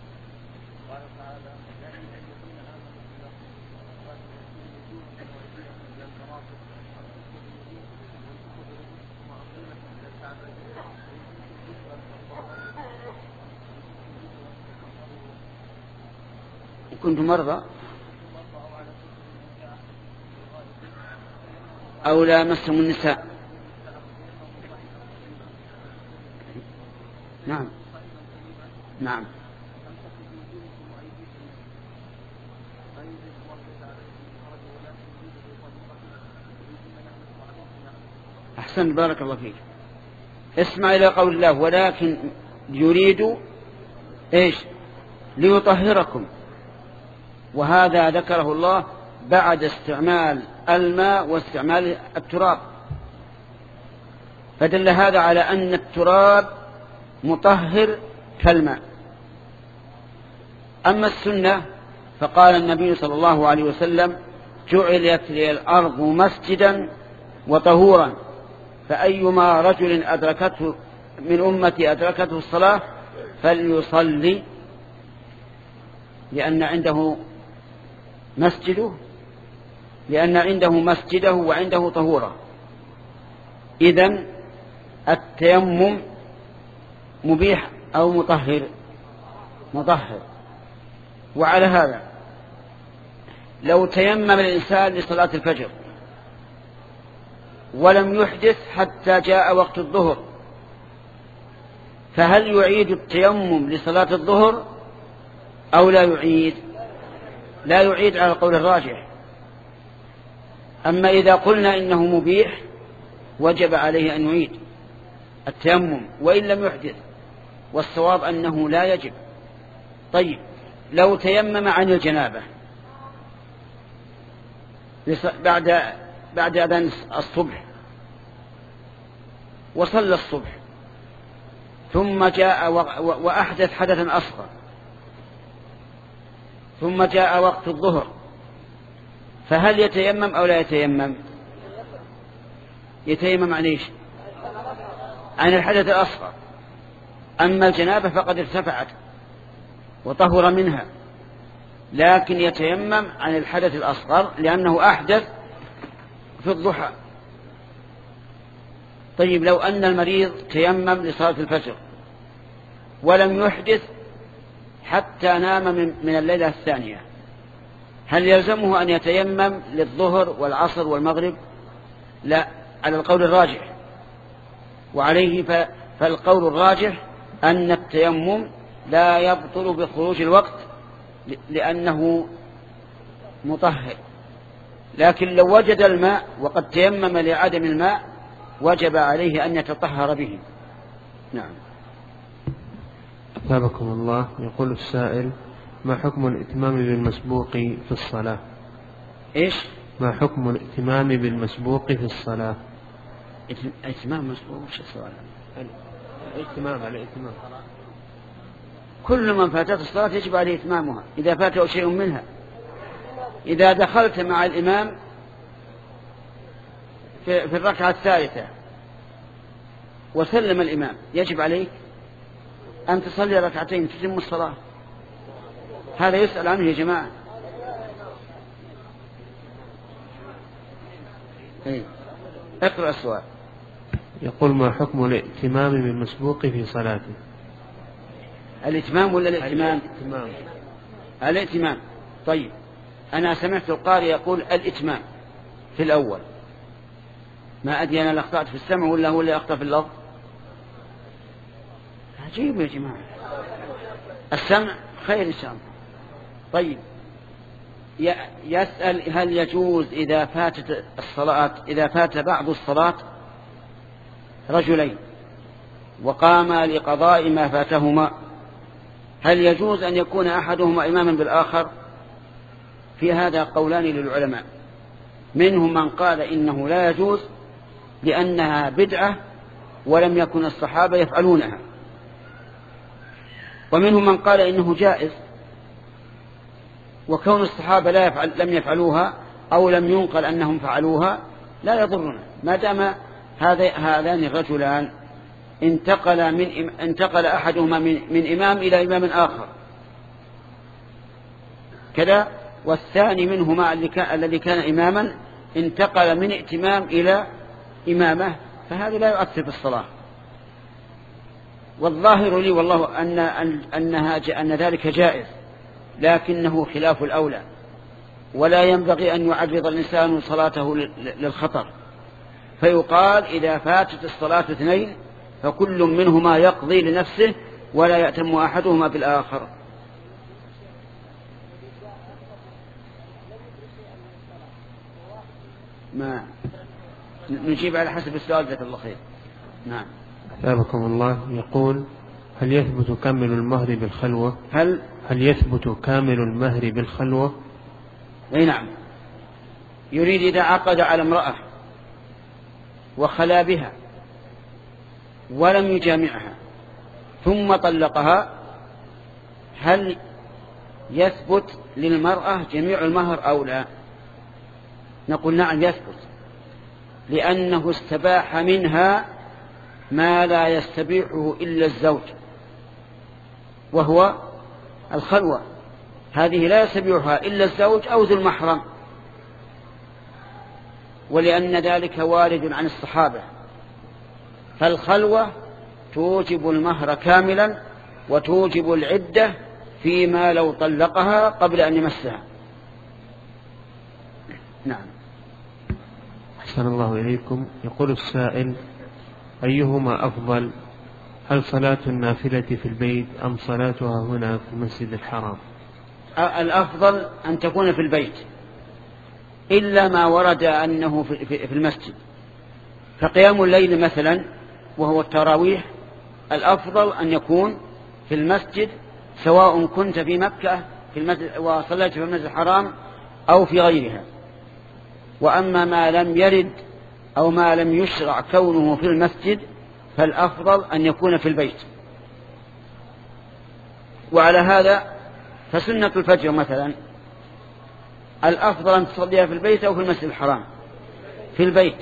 كنتم مرضى أو لامستم النساء. نعم نعم أحسن، بارك الله فيك. اسمع إلى قول الله ولكن يريد إيش ليطهركم، وهذا ذكره الله بعد استعمال الماء واستعمال التراب، فدل هذا على أن التراب مطهر كالماء. أما السنة فقال النبي صلى الله عليه وسلم جعلت لي الأرض مسجدا وطهورا، فأيما رجل أدركته من أمتي أدركته الصلاة فليصلي، لأن عنده مسجده لأن عنده مسجده وعنده طهوره. إذن التيمم مبيح أو مطهر؟ مطهر. وعلى هذا لو تيمم الإنسان لصلاة الفجر ولم يحدث حتى جاء وقت الظهر، فهل يعيد التيمم لصلاة الظهر أو لا يعيد؟ لا يعيد على القول الراجح. أما إذا قلنا إنه مبيح وجب عليه أن يعيد التيمم وإن لم يحدث، والصواب أنه لا يجب. طيب لو تيمم عن الجنابة بعد بعد أذان الصبح وصلى الصبح ثم جاء وأحدث حدثا أصغر ثم جاء وقت الظهر، فهل يتيمم أو لا يتيمم؟ يتيمم عن إيش؟ عن الحدث الأصغر. أما الجنابة فقد ارتفعت وطهر منها، لكن يتيمم عن الحدث الأصغر لأنه أحدث في الضحى. طيب لو أن المريض تيمم لصلاة الفجر ولم يحدث حتى نام من الليلة الثانية، هل يلزمه أن يتيمم للظهر والعصر والمغرب؟ لا، على القول الراجح. وعليه فالقول الراجح أن التيمم لا يبطل بخروج الوقت لأنه مطهر. لكن لو وجد الماء وقد تيمم لعدم الماء وجب عليه أن يتطهر به. نعم. أثابكم الله. يقول السائل ما حكم الائتمام بالمسبوق في الصلاة؟ إيش؟ ما حكم الائتمام بالمسبوق في الصلاة؟ ائتمام مسبوق وش السؤال؟ الائتمام على الائتمام. كل من فاتت الصلاة يجب عليه إتمامها إذا فاته شيء منها. إذا دخلت مع الإمام في, في الركعة الثالثة وسلم الإمام يجب عليك أن تصلي ركعتين تتم الصلاة. هذا يسأل عنه يا جماعة. ايه اقرأ السؤال. يقول ما حكم الائتمام بالمسبوق في صلاته؟ الائتمام ولا الائتمام؟ الائتمام. الائتمام. طيب أنا سمعت القارئ يقول الائتمام في الأول، ما أدري أنا أخطأت في السمع ولا هو اللي أخطأ في اللفظ. عجيب يا جماعة، السمع خير إن شاء الله. طيب يسأل هل يجوز إذا فاتت الصلاة إذا فات بعض الصلاة رجلين وقاما لقضاء ما فاتهما، هل يجوز أن يكون أحدهما إماما بالآخر؟ في هذا قولان للعلماء، منهم من قال إنه لا يجوز لأنها بدعة ولم يكن الصحابة يفعلونها، ومنهم من قال إنه جائز، وكون الصحابة لا يفعل لم يفعلوها أو لم ينقل أنهم فعلوها لا يضرنا، ما دام هذان الرجلان انتقل من انتقل أحدهما من, من إمام إلى إمام آخر كذا، والثاني منهما الذي كان إماما انتقل من ائتمام إلى إمامة، فهذا لا يؤثر في الصلاة. والظاهر لي والله أن أنها أن ذلك جائز، لكنه خلاف الأولى، ولا ينبغي أن يعرض الإنسان صلاته للخطر، فيقال إذا فاتت الصلاة اثنين فكل منهما يقضي لنفسه ولا يأتم أحدهما بالآخر. ما نجيب على حسب السؤال، جزاك الله خير. نعم. أثابكم الله. يقول هل يثبت كامل المهر بالخلوة؟ هل هل يثبت كامل المهر بالخلوة؟ أي نعم. يريد إذا عقد على امرأة وخلا بها ولم يجامعها ثم طلقها، هل يثبت للمرأة جميع المهر أو لا؟ نقول نعم يثبت، لأنه استباح منها ما لا يستبيحه إلا الزوج، وهو الخلوة، هذه لا يستبيحها إلا الزوج أو ذو المحرم، ولأن ذلك وارد عن الصحابة، فالخلوة توجب المهر كاملا وتوجب العدة فيما لو طلقها قبل أن يمسها. نعم. أحسن الله إليكم. يقول السائل أيهما أفضل، هل صلاة النافلة في البيت أم صلاتها هنا في المسجد الحرام؟ الأفضل أن تكون في البيت، إلا ما ورد أنه في المسجد، فقيام الليل مثلا وهو التراويح الأفضل أن يكون في المسجد، سواء كنت في مكة في المسجد وصليت في المسجد الحرام أو في غيرها. وأما ما لم يرد أو ما لم يشرع كونه في المسجد فالأفضل أن يكون في البيت. وعلى هذا فسنة الفجر مثلا الأفضل أن تصليها في البيت أو في المسجد الحرام. في البيت،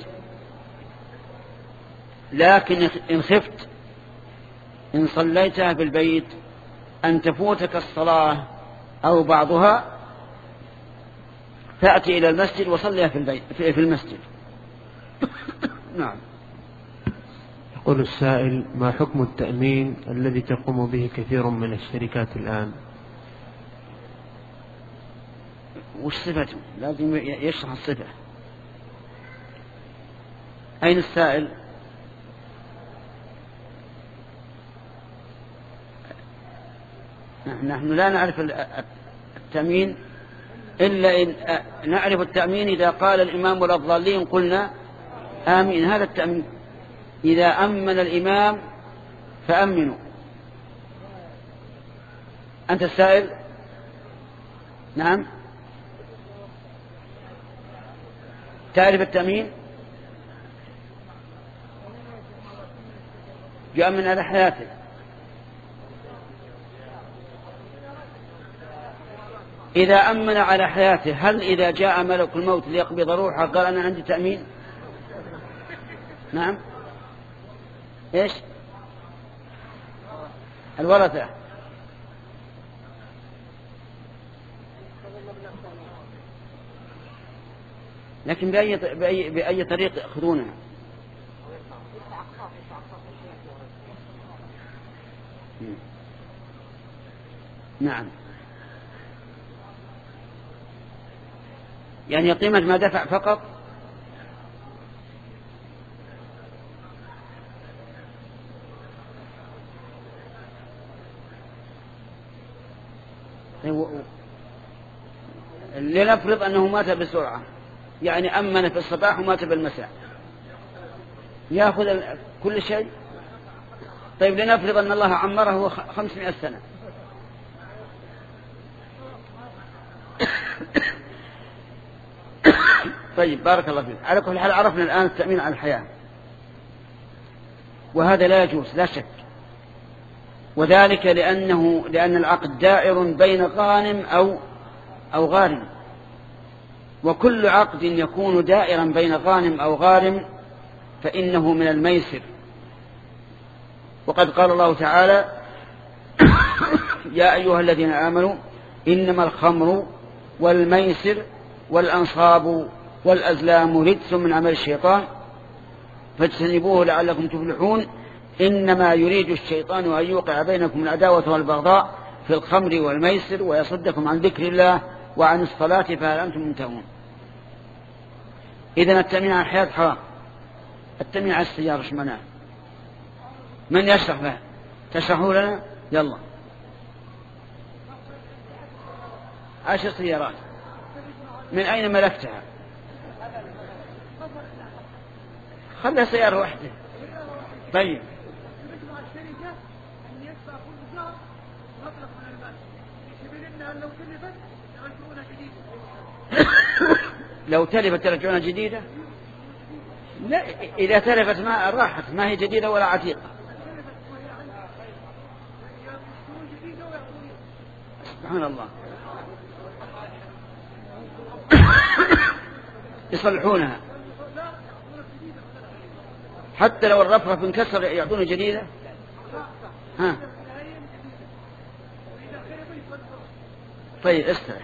لكن إن خفت إن صليتها في البيت أن تفوتك الصلاة أو بعضها فأتي إلى المسجد وصليها في البيت في المسجد. نعم. يقول السائل ما حكم التأمين الذي تقوم به كثير من الشركات الآن؟ وش صفته؟ لازم يشرح الصفة. أين السائل؟ نحن لا نعرف التأمين إلا إن نعرف التأمين إذا قال الإمام ولا الضالين قلنا آمين، هذا التأمين. إذا أمن الإمام فأمنوا. أنت السائل؟ نعم. تعرف التأمين؟ يؤمن على حياته. إذا أمن على حياته، هل إذا جاء ملك الموت ليقبض روحه قال أنا عندي تأمين؟ نعم. إيش؟ الورثة. لكن بأي, بأي, بأي طريق يأخذونها؟ نعم، يعني قيمة ما دفع فقط. لنفرض أنه مات بسرعة، يعني أمن في الصباح ومات بالمساء، يأخذ كل شيء. طيب لنفرض أن الله عمره خمسمائة سنة، طيب بارك الله فيك. على كل حال عرفنا الآن التأمين على الحياة، وهذا لا يجوز لا شك، وذلك لأنه لأن العقد دائر بين غانم أو أو غارم، وكل عقد يكون دائرا بين غانم أو غارم فإنه من الميسر. وقد قال الله تعالى: يا أيها الذين آمنوا إنما الخمر والميسر والأنصاب والأزلام رجس من عمل الشيطان فاجتنبوه لعلكم تفلحون إنما يريد الشيطان أن يوقع بينكم العداوة والبغضاء في الخمر والميسر ويصدكم عن ذكر الله وعن الصلاة فهل أنتم منتهون. إذن التأمين على الحياة حرام. التأمين على السيارة ايش معناه؟ من يشرح له؟ تشرحوا لنا؟ يلا. عشر سيارات، من أين ملكتها؟ خلها سيارة واحدة. طيب لو تلفت ترجعونها جديدة؟ لا، إذا تلفت ما راحت، ما هي جديدة ولا عتيقة. سبحان الله. يصلحونها حتى لو الرفرف انكسر يعطونه جديدة. ها طيب استرح.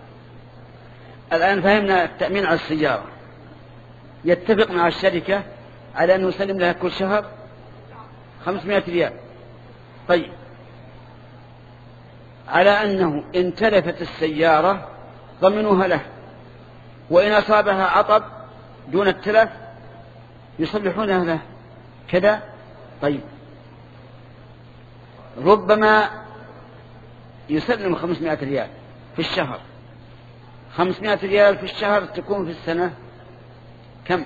الآن فهمنا التأمين على السيارة. يتفق مع الشركة على أن نسلم لها كل شهر خمسمائة ريال. طيب على أنه إن تلفت السيارة ضمنوها له، وإن أصابها عطب دون التلف يصلحونها له كذا. طيب ربما يسلم خمسمائة ريال في الشهر، خمسمائة ريال في الشهر تكون في السنة كم؟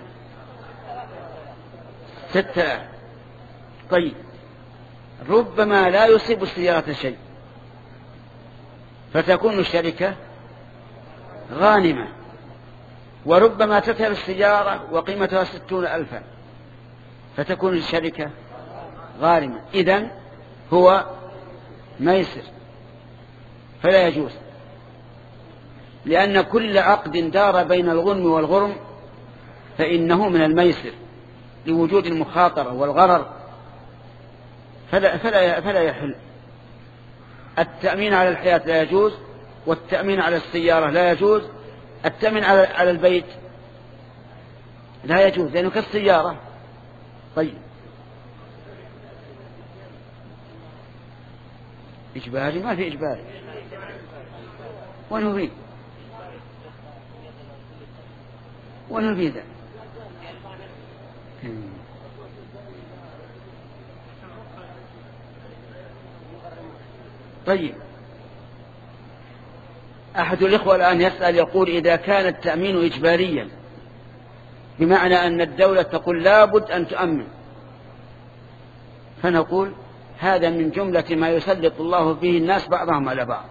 ستة آلاف. طيب ربما لا يصيب السيارة شيء فتكون الشركة غانمة، وربما تتلف السيارة وقيمتها ستون ألفا فتكون الشركة غارمة. إذن هو ميسر فلا يجوز، لأن كل عقد دار بين الغنم والغرم فإنه من الميسر لوجود المخاطرة والغرر، فلا, فلا, فلا يحل. التأمين على الحياة لا يجوز، والتأمين على السيارة لا يجوز، التأمين على, على البيت لا يجوز لأنه كالسيارة. طيب إجباري؟ ما في إجباري. وين فيه؟ وين فيه ذا؟ طيب أحد الإخوة الآن يسأل يقول إذا كان التأمين إجباريا بمعنى أن الدولة تقول لابد أن تؤمن، فنقول هذا من جملة ما يسلط الله به الناس بعضهم على بعض،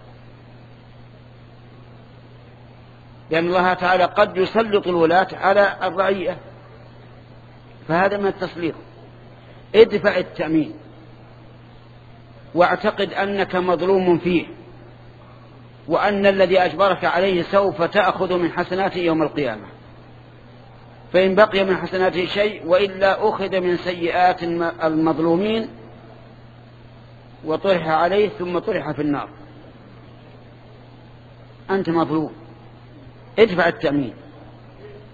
لأن الله تعالى قد يسلط الولاة على الرعية، فهذا من التسليط. ادفع التأمين واعتقد أنك مظلوم فيه، وأن الذي أجبرك عليه سوف تأخذ من حسناته يوم القيامة، فإن بقي من حسناته شيء وإلا أخذ من سيئات المظلومين وطرح عليه ثم طرح في النار. أنت مظلوم، ادفع التأمين.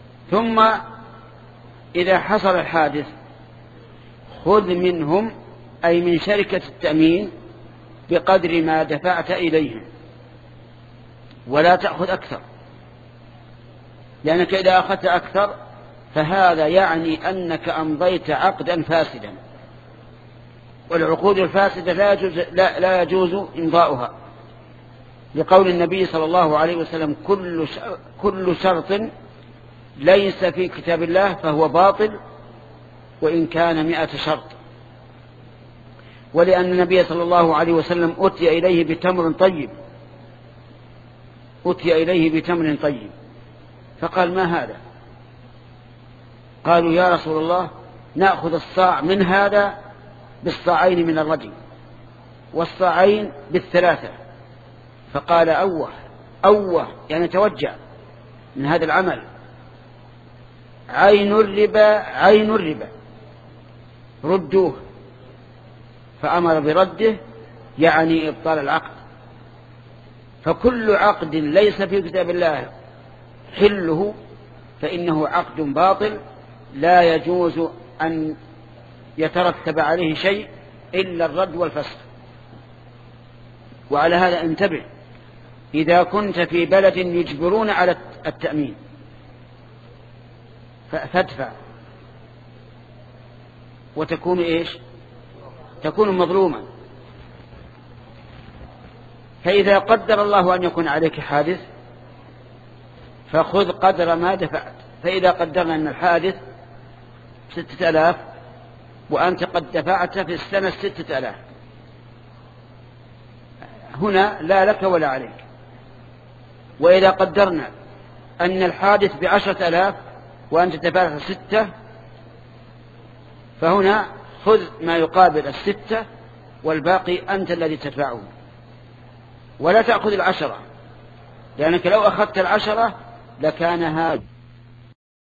ثم إذا حصل الحادث خذ منهم أي من شركة التأمين بقدر ما دفعت إليهم، ولا تأخذ أكثر، لأنك إذا أخذت أكثر فهذا يعني أنك أمضيت عقدا فاسدا، والعقود الفاسدة لا يجوز, لا, لا يجوز إمضاؤها، لقول النبي صلى الله عليه وسلم: كل كل شرط ليس في كتاب الله فهو باطل وإن كان مئة شرط. ولأن النبي صلى الله عليه وسلم أتي إليه بتمر طيب أتي إليه بتمر طيب فقال: ما هذا؟ قالوا: يا رسول الله، نأخذ الصاع من هذا بالصاعين من الرجل والصاعين بالثلاثة. فقال: أوه أوه، يعني توجع من هذا العمل، عين الربا عين الربا، ردوه. فأمر برده، يعني إبطال العقد. فكل عقد ليس في كتاب الله حله فإنه عقد باطل لا يجوز أن يترتب عليه شيء إلا الرد والفسخ. وعلى هذا انتبه، إذا كنت في بلد يجبرون على التأمين فادفع، وتكون إيش؟ تكون مظلوما. فإذا قدر الله أن يكون عليك حادث فخذ قدر ما دفعت. فإذا قدرنا أن الحادث ستة آلاف وأنت قد دفعت في السنة ستة آلاف، هنا لا لك ولا عليك. وإذا قدرنا أن الحادث بعشرة آلاف وأنت دفعت ستة، فهنا خذ ما يقابل الستة والباقي أنت الذي تدفعه، ولا تأخذ العشرة، لأنك لو أخذت العشرة لكان هذا